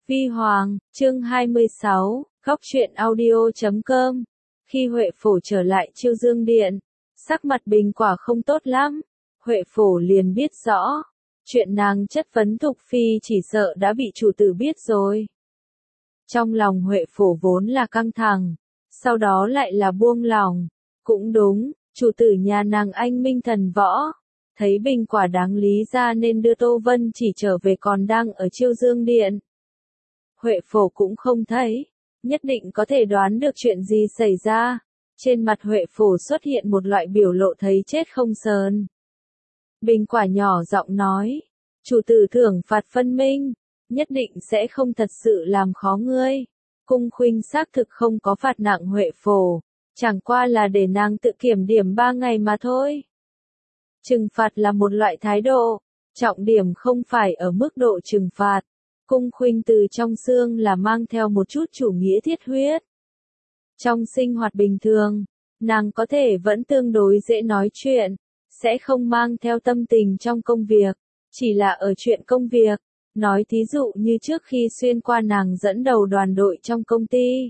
Vi Hoàng, chương 26, góc truyện audio.com. Khi Huệ Phổ trở lại Chiêu Dương Điện, sắc mặt Bình Quả không tốt lắm. Huệ Phổ liền biết rõ, chuyện nàng chất vấn Thục Phi chỉ sợ đã bị chủ tử biết rồi. Trong lòng Huệ Phổ vốn là căng thẳng, sau đó lại là buông lòng. Cũng đúng, chủ tử nhà nàng anh minh thần võ. Thấy Bình Quả đáng lý ra nên đưa Tô Vân chỉ trở về còn đang ở Chiêu Dương Điện. Huệ Phổ cũng không thấy, nhất định có thể đoán được chuyện gì xảy ra. Trên mặt Huệ Phổ xuất hiện một loại biểu lộ thấy chết không sờn. Bình Quả nhỏ giọng nói, chủ tử thưởng phạt phân minh, nhất định sẽ không thật sự làm khó ngươi. Cung Khuynh xác thực không có phạt nặng Huệ Phổ, chẳng qua là để nàng tự kiểm điểm 3 ngày mà thôi. Trừng phạt là một loại thái độ, trọng điểm không phải ở mức độ trừng phạt. Cung Khuynh từ trong xương là mang theo một chút chủ nghĩa thiết huyết. Trong sinh hoạt bình thường, nàng có thể vẫn tương đối dễ nói chuyện, sẽ không mang theo tâm tình trong công việc, chỉ là ở chuyện công việc, nói thí dụ như trước khi xuyên qua nàng dẫn đầu đoàn đội trong công ty.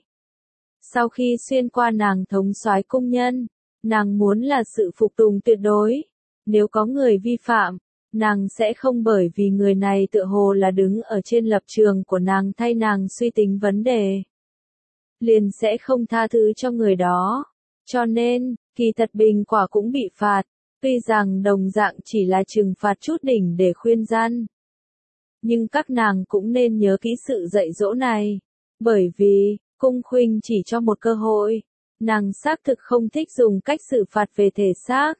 Sau khi xuyên qua nàng thống soái cung nhân, nàng muốn là sự phục tùng tuyệt đối, nếu có người vi phạm, nàng sẽ không bởi vì người này tựa hồ là đứng ở trên lập trường của nàng thay nàng suy tính vấn đề, liền sẽ không tha thứ cho người đó. Cho nên, kỳ thật Bình Quả cũng bị phạt, tuy rằng đồng dạng chỉ là trừng phạt chút đỉnh để khuyên răn. Nhưng các nàng cũng nên nhớ kỹ sự dạy dỗ này, bởi vì, Cung Khuynh chỉ cho một cơ hội, nàng xác thực không thích dùng cách xử phạt về thể xác.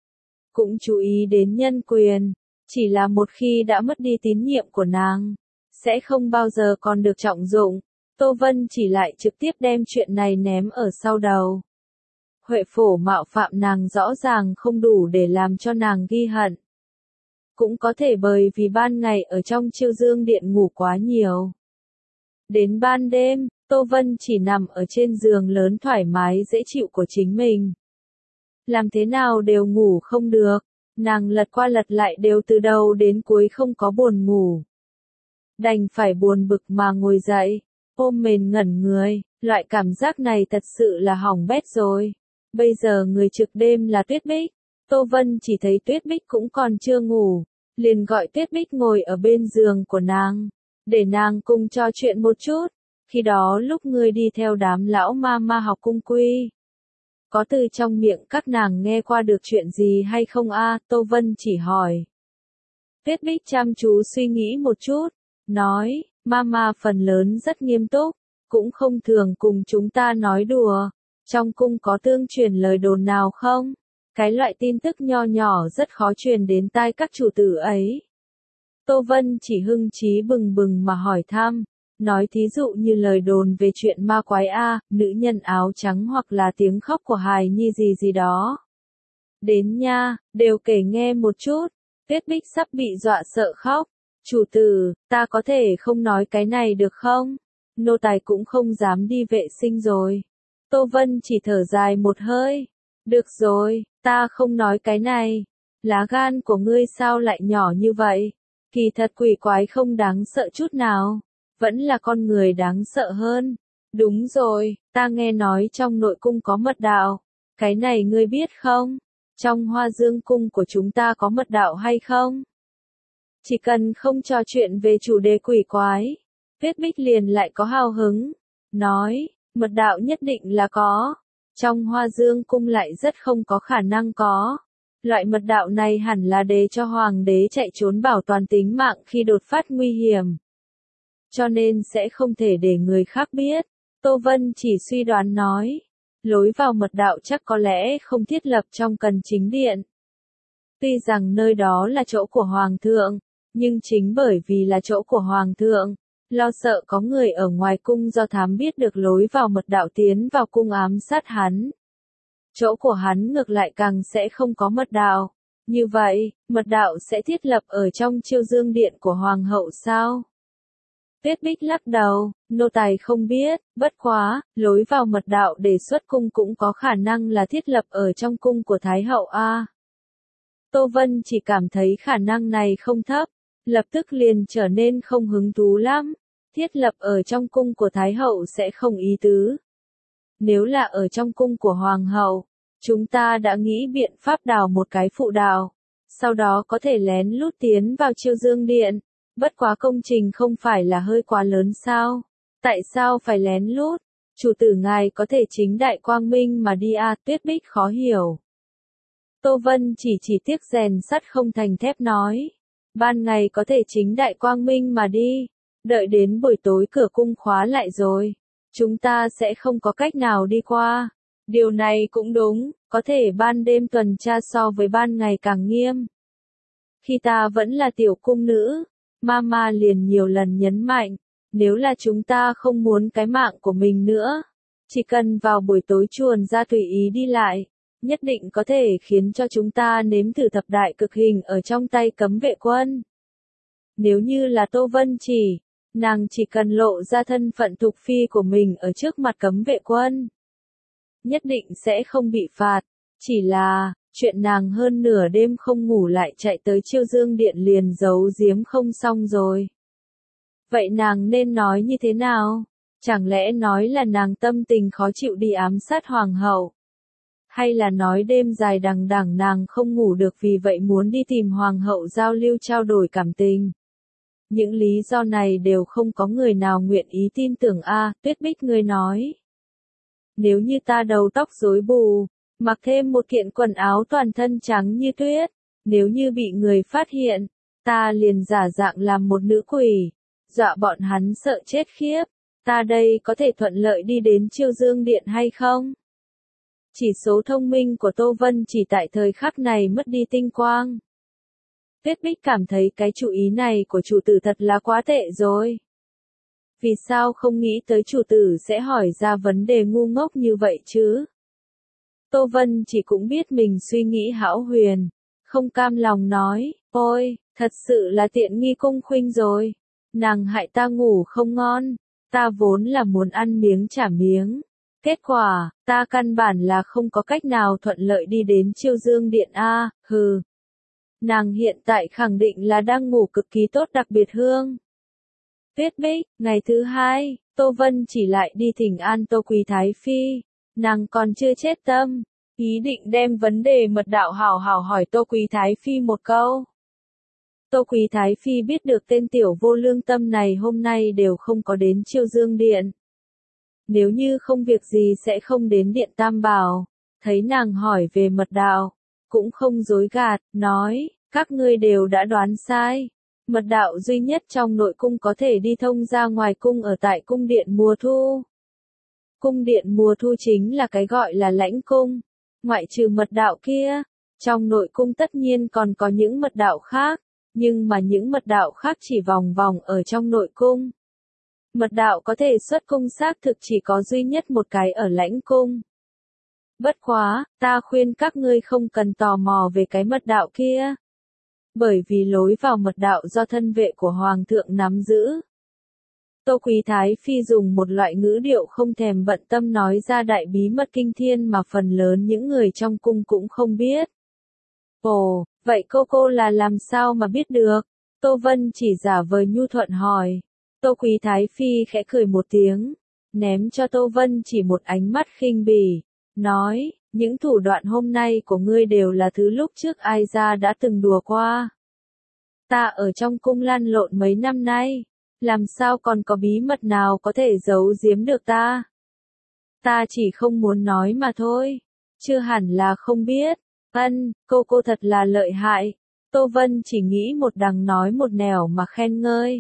Cũng chú ý đến nhân quyền, chỉ là một khi đã mất đi tín nhiệm của nàng, sẽ không bao giờ còn được trọng dụng. Tô Vân chỉ lại trực tiếp đem chuyện này ném ở sau đầu. Huệ Phổ mạo phạm nàng rõ ràng không đủ để làm cho nàng ghi hận. Cũng có thể bởi vì ban ngày ở trong Chiêu Dương Điện ngủ quá nhiều. Đến ban đêm, Tô Vân chỉ nằm ở trên giường lớn thoải mái dễ chịu của chính mình. Làm thế nào đều ngủ không được, nàng lật qua lật lại đều từ đầu đến cuối không có buồn ngủ. Đành phải buồn bực mà ngồi dậy, ôm mền ngẩn người, loại cảm giác này thật sự là hỏng bét rồi. Bây giờ người trực đêm là Tuyết Bích, Tô Vân chỉ thấy Tuyết Bích cũng còn chưa ngủ, liền gọi Tuyết Bích ngồi ở bên giường của nàng, để nàng cùng trò chuyện một chút. Khi đó lúc ngươi đi theo đám lão ma học cung quy, có từ trong miệng các nàng nghe qua được chuyện gì hay không a? Tô Vân chỉ hỏi. Tuyết Bích chăm chú suy nghĩ một chút, nói, Mama phần lớn rất nghiêm túc, cũng không thường cùng chúng ta nói đùa. Trong cung có tương truyền lời đồn nào không? Cái loại tin tức nho nhỏ rất khó truyền đến tai các chủ tử ấy. Tô Vân chỉ hưng trí bừng bừng mà hỏi thăm. Nói thí dụ như lời đồn về chuyện ma quái nữ nhân áo trắng hoặc là tiếng khóc của hài nhi gì gì đó. Đến nha, đều kể nghe một chút. Tuyết Bích sắp bị dọa sợ khóc. Chủ tử, ta có thể không nói cái này được không? Nô tài cũng không dám đi vệ sinh rồi. Tô Vân chỉ thở dài một hơi. Được rồi, ta không nói cái này. Lá gan của ngươi sao lại nhỏ như vậy? Kỳ thật quỷ quái không đáng sợ chút nào. Vẫn là con người đáng sợ hơn. Đúng rồi, ta nghe nói trong nội cung có mật đạo. Cái này ngươi biết không? Trong Hoa Dương cung của chúng ta có mật đạo hay không? Chỉ cần không trò chuyện về chủ đề quỷ quái, Tuyết Bích liền lại có hào hứng. Nói, mật đạo nhất định là có. Trong Hoa Dương cung lại rất không có khả năng có. Loại mật đạo này hẳn là để cho hoàng đế chạy trốn bảo toàn tính mạng khi đột phát nguy hiểm. Cho nên sẽ không thể để người khác biết. Tô Vân chỉ suy đoán nói. Lối vào mật đạo chắc có lẽ không thiết lập trong Cần Chính Điện. Tuy rằng nơi đó là chỗ của Hoàng thượng, nhưng chính bởi vì là chỗ của Hoàng thượng, lo sợ có người ở ngoài cung do thám biết được lối vào mật đạo tiến vào cung ám sát hắn. Chỗ của hắn ngược lại càng sẽ không có mật đạo. Như vậy, mật đạo sẽ thiết lập ở trong Chiêu Dương Điện của Hoàng hậu sao? Tuyết Bích lắc đầu, nô tài không biết, bất quá, lối vào mật đạo để xuất cung cũng có khả năng là thiết lập ở trong cung của Thái hậu a. Tô Vân chỉ cảm thấy khả năng này không thấp, lập tức liền trở nên không hứng thú lắm. Thiết lập ở trong cung của Thái hậu sẽ không ý tứ. Nếu là ở trong cung của Hoàng hậu, chúng ta đã nghĩ biện pháp đào một cái phụ đạo, sau đó có thể lén lút tiến vào Chiêu Dương Điện. Bất quá công trình không phải là hơi quá lớn sao? Tại sao phải lén lút? Chủ tử ngài có thể chính đại quang minh mà đi à, Tuyết Bích khó hiểu. Tô Vân chỉ tiếc rèn sắt không thành thép nói. Ban ngày có thể chính đại quang minh mà đi, đợi đến buổi tối cửa cung khóa lại rồi, chúng ta sẽ không có cách nào đi qua. Điều này cũng đúng, có thể ban đêm tuần tra so với ban ngày càng nghiêm. Khi ta vẫn là tiểu cung nữ, Mama liền nhiều lần nhấn mạnh, nếu là chúng ta không muốn cái mạng của mình nữa, chỉ cần vào buổi tối chuồn ra tùy ý đi lại, nhất định có thể khiến cho chúng ta nếm thử thập đại cực hình ở trong tay cấm vệ quân. Nếu như là Tô Vân Chỉ, nàng chỉ cần lộ ra thân phận thục phi của mình ở trước mặt cấm vệ quân, nhất định sẽ không bị phạt. Chỉ là, chuyện nàng hơn nửa đêm không ngủ lại chạy tới Chiêu Dương Điện liền giấu giếm không xong rồi. Vậy nàng nên nói như thế nào? Chẳng lẽ nói là nàng tâm tình khó chịu đi ám sát hoàng hậu? Hay là nói đêm dài đằng đẵng nàng không ngủ được vì vậy muốn đi tìm hoàng hậu giao lưu trao đổi cảm tình? Những lý do này đều không có người nào nguyện ý tin tưởng a. Tuyết Bích ngươi nói. Nếu như ta đầu tóc rối bù, mặc thêm một kiện quần áo toàn thân trắng như tuyết, nếu như bị người phát hiện, ta liền giả dạng làm một nữ quỷ, dọa bọn hắn sợ chết khiếp, ta đây có thể thuận lợi đi đến Chiêu Dương Điện hay không? Chỉ số thông minh của Tô Vân chỉ tại thời khắc này mất đi tinh quang. Tuyết Bích cảm thấy cái chủ ý này của chủ tử thật là quá tệ rồi. Vì sao không nghĩ tới chủ tử sẽ hỏi ra vấn đề ngu ngốc như vậy chứ? Tô Vân chỉ cũng biết mình suy nghĩ hão huyền, không cam lòng nói, ôi, thật sự là tiện nghi cung khuynh rồi. Nàng hại ta ngủ không ngon, ta vốn là muốn ăn miếng trả miếng. Kết quả, ta căn bản là không có cách nào thuận lợi đi đến Chiêu Dương Điện a, hừ. Nàng hiện tại khẳng định là đang ngủ cực kỳ tốt đặc biệt hương. Tuyết Bích, ngày thứ hai, Tô Vân chỉ lại đi thỉnh an Tô Quý Thái Phi. Nàng còn chưa chết tâm, ý định đem vấn đề mật đạo hảo hảo hỏi Tô Quý Thái Phi một câu. Tô Quý Thái Phi biết được tên tiểu vô lương tâm này hôm nay đều không có đến Chiêu Dương Điện. Nếu như không việc gì sẽ không đến Điện Tam Bảo, thấy nàng hỏi về mật đạo, cũng không dối gạt, nói, các ngươi đều đã đoán sai. Mật đạo duy nhất trong nội cung có thể đi thông ra ngoài cung ở tại cung điện mùa thu. Cung điện mùa thu chính là cái gọi là lãnh cung. Ngoại trừ mật đạo kia, trong nội cung tất nhiên còn có những mật đạo khác, nhưng mà những mật đạo khác chỉ vòng vòng ở trong nội cung. Mật đạo có thể xuất cung xác thực chỉ có duy nhất một cái ở lãnh cung. Bất quá, ta khuyên các ngươi không cần tò mò về cái mật đạo kia. Bởi vì lối vào mật đạo do thân vệ của Hoàng thượng nắm giữ. Tô Quý Thái Phi dùng một loại ngữ điệu không thèm bận tâm nói ra đại bí mật kinh thiên mà phần lớn những người trong cung cũng không biết. Ồ, vậy cô là làm sao mà biết được? Tô Vân chỉ giả vờ nhu thuận hỏi. Tô Quý Thái Phi khẽ cười một tiếng, ném cho Tô Vân chỉ một ánh mắt khinh bỉ, nói, những thủ đoạn hôm nay của ngươi đều là thứ lúc trước ai ra đã từng đùa qua. Ta ở trong cung lăn lộn mấy năm nay, làm sao còn có bí mật nào có thể giấu giếm được ta? Ta chỉ không muốn nói mà thôi, chưa hẳn là không biết. Cô thật là lợi hại. Tô Vân chỉ nghĩ một đằng nói một nẻo mà khen ngơi.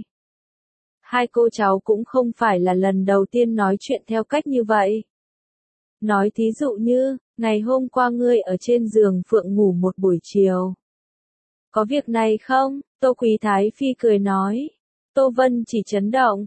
Hai cô cháu cũng không phải là lần đầu tiên nói chuyện theo cách như vậy. Nói thí dụ như, ngày hôm qua ngươi ở trên giường phượng ngủ một buổi chiều. Có việc này không? Tô Quý Thái Phi cười nói. Tô Vân chỉ chấn động.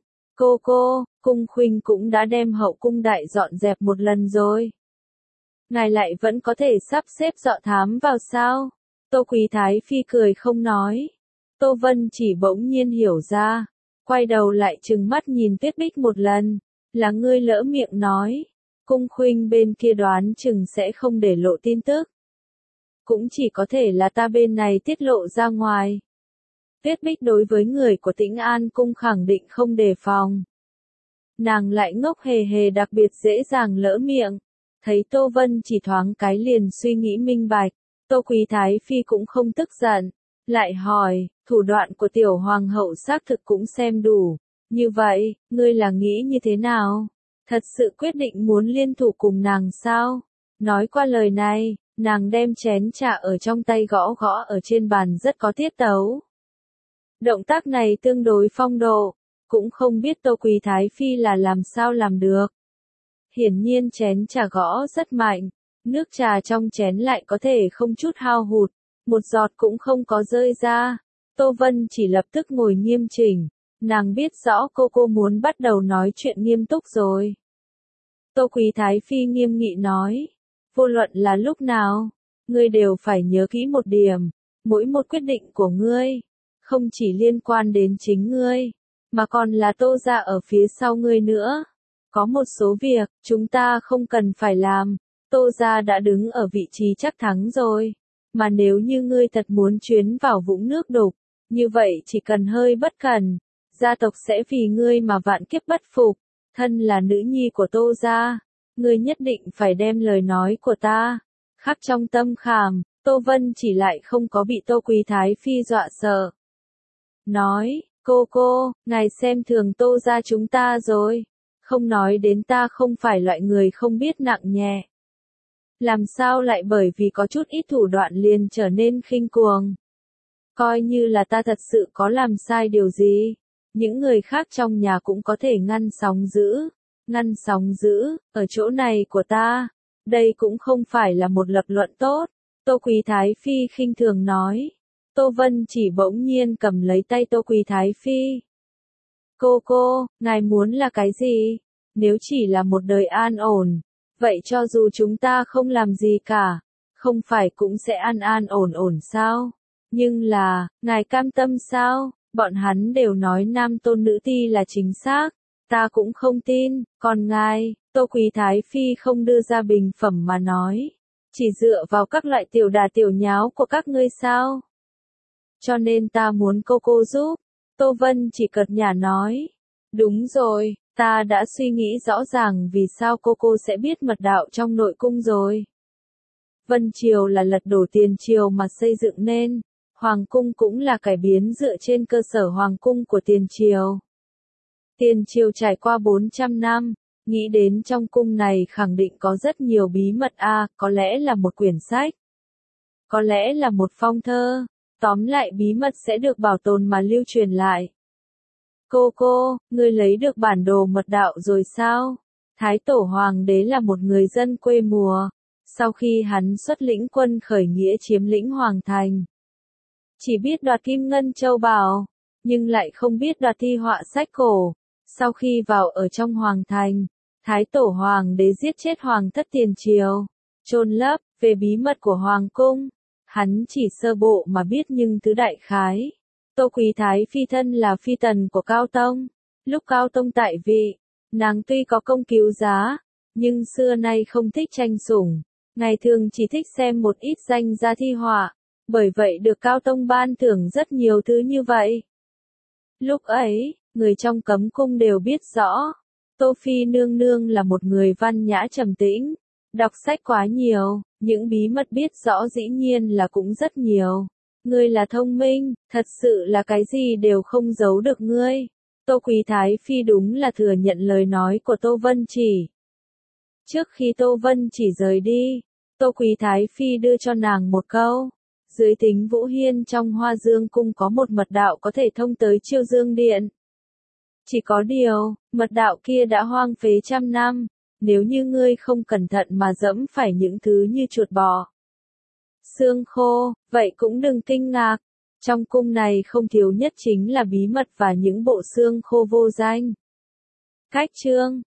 Cung khuynh cũng đã đem hậu cung đại dọn dẹp một lần rồi. Ngài lại vẫn có thể sắp xếp dọ thám vào sao? Tô Quý Thái Phi cười không nói. Tô Vân chỉ bỗng nhiên hiểu ra. Quay đầu lại trừng mắt nhìn Tuyết Bích một lần. Là ngươi lỡ miệng nói. Cung khuynh bên kia đoán chừng sẽ không để lộ tin tức. Cũng chỉ có thể là ta bên này tiết lộ ra ngoài. Tuyết Bích đối với người của Tĩnh An Cung khẳng định không đề phòng. Nàng lại ngốc hề hề đặc biệt dễ dàng lỡ miệng. Thấy Tô Vân chỉ thoáng cái liền suy nghĩ minh bạch, Tô Quý Thái Phi cũng không tức giận. Lại hỏi, thủ đoạn của tiểu hoàng hậu xác thực cũng xem đủ. Như vậy, ngươi là nghĩ như thế nào? Thật sự quyết định muốn liên thủ cùng nàng sao? Nói qua lời này, nàng đem chén trà ở trong tay gõ gõ ở trên bàn rất có tiết tấu. Động tác này tương đối phong độ, cũng không biết Tô Quý Thái Phi là làm sao làm được. Hiển nhiên chén trà gõ rất mạnh, nước trà trong chén lại có thể không chút hao hụt, một giọt cũng không có rơi ra. Tô Vân chỉ lập tức ngồi nghiêm chỉnh, nàng biết rõ cô muốn bắt đầu nói chuyện nghiêm túc rồi. Tô Quý Thái Phi nghiêm nghị nói, vô luận là lúc nào, ngươi đều phải nhớ kỹ một điểm, mỗi một quyết định của ngươi, không chỉ liên quan đến chính ngươi, mà còn là Tô gia ở phía sau ngươi nữa. Có một số việc, chúng ta không cần phải làm, Tô gia đã đứng ở vị trí chắc thắng rồi, mà nếu như ngươi thật muốn chuyến vào vũng nước đục, như vậy chỉ cần hơi bất cẩn, gia tộc sẽ vì ngươi mà vạn kiếp bất phục. Thân là nữ nhi của Tô gia, ngươi nhất định phải đem lời nói của ta khắc trong tâm khảm. Tô Vân chỉ lại không có bị Tô Quý Thái Phi dọa sợ. Nói, cô, ngài xem thường Tô gia chúng ta rồi. Không nói đến ta không phải loại người không biết nặng nhẹ. Làm sao lại bởi vì có chút ít thủ đoạn liền trở nên khinh cuồng. Coi như là ta thật sự có làm sai điều gì, những người khác trong nhà cũng có thể ngăn sóng dữ, ở chỗ này của ta. Đây cũng không phải là một lập luận tốt. Tô Quý Thái Phi khinh thường nói. Tô Vân chỉ bỗng nhiên cầm lấy tay Tô Quý Thái Phi. Cô, ngài muốn là cái gì? Nếu chỉ là một đời an ổn, vậy cho dù chúng ta không làm gì cả, không phải cũng sẽ an ổn sao? Nhưng là, ngài cam tâm sao? Bọn hắn đều nói nam tôn nữ ti là chính xác, ta cũng không tin, còn ngài, Tô Quý Thái Phi không đưa ra bình phẩm mà nói, chỉ dựa vào các loại tiểu đà tiểu nháo của các ngươi sao? Cho nên ta muốn cô giúp. Tô Vân chỉ cợt nhả nói, đúng rồi, ta đã suy nghĩ rõ ràng vì sao cô sẽ biết mật đạo trong nội cung rồi. Vân Triều là lật đổ Tiền Triều mà xây dựng nên, Hoàng cung cũng là cải biến dựa trên cơ sở Hoàng cung của Tiền Triều. Tiền Triều trải qua 400 năm, nghĩ đến trong cung này khẳng định có rất nhiều bí mật có lẽ là một quyển sách, có lẽ là một phong thơ, tóm lại bí mật sẽ được bảo tồn mà lưu truyền lại. Cô, ngươi lấy được bản đồ mật đạo rồi sao? Thái tổ hoàng đế là một người dân quê mùa, sau khi hắn xuất lĩnh quân khởi nghĩa chiếm lĩnh hoàng thành. Chỉ biết đoạt kim ngân châu báu, nhưng lại không biết đoạt thi họa sách cổ. Sau khi vào ở trong hoàng thành, Thái tổ hoàng đế giết chết hoàng thất Tiền Triều, chôn lấp. Về bí mật của hoàng cung, hắn chỉ sơ bộ mà biết nhưng thứ đại khái. Tô Quý Thái Phi thân là phi tần của Cao Tông. Lúc Cao Tông tại vị, nàng tuy có công cứu giá, nhưng xưa nay không thích tranh sủng. Ngày thường chỉ thích xem một ít danh gia thi họa, bởi vậy được Cao Tông ban thưởng rất nhiều thứ như vậy. Lúc ấy, người trong cấm cung đều biết rõ, Tô Phi nương nương là một người văn nhã trầm tĩnh, đọc sách quá nhiều, những bí mật biết rõ dĩ nhiên là cũng rất nhiều. Ngươi là thông minh, thật sự là cái gì đều không giấu được ngươi. Tô Quý Thái Phi đúng là thừa nhận lời nói của Tô Vân Chỉ. Trước khi Tô Vân Chỉ rời đi, Tô Quý Thái Phi đưa cho nàng một câu. Dưới Tính Vũ Hiên trong Hoa Dương Cung có một mật đạo có thể thông tới Chiêu Dương Điện. Chỉ có điều, mật đạo kia đã hoang phế trăm năm, nếu như ngươi không cẩn thận mà dẫm phải những thứ như chuột bò, xương khô, vậy cũng đừng kinh ngạc. Trong cung này không thiếu nhất chính là bí mật và những bộ xương khô vô danh. Cách chương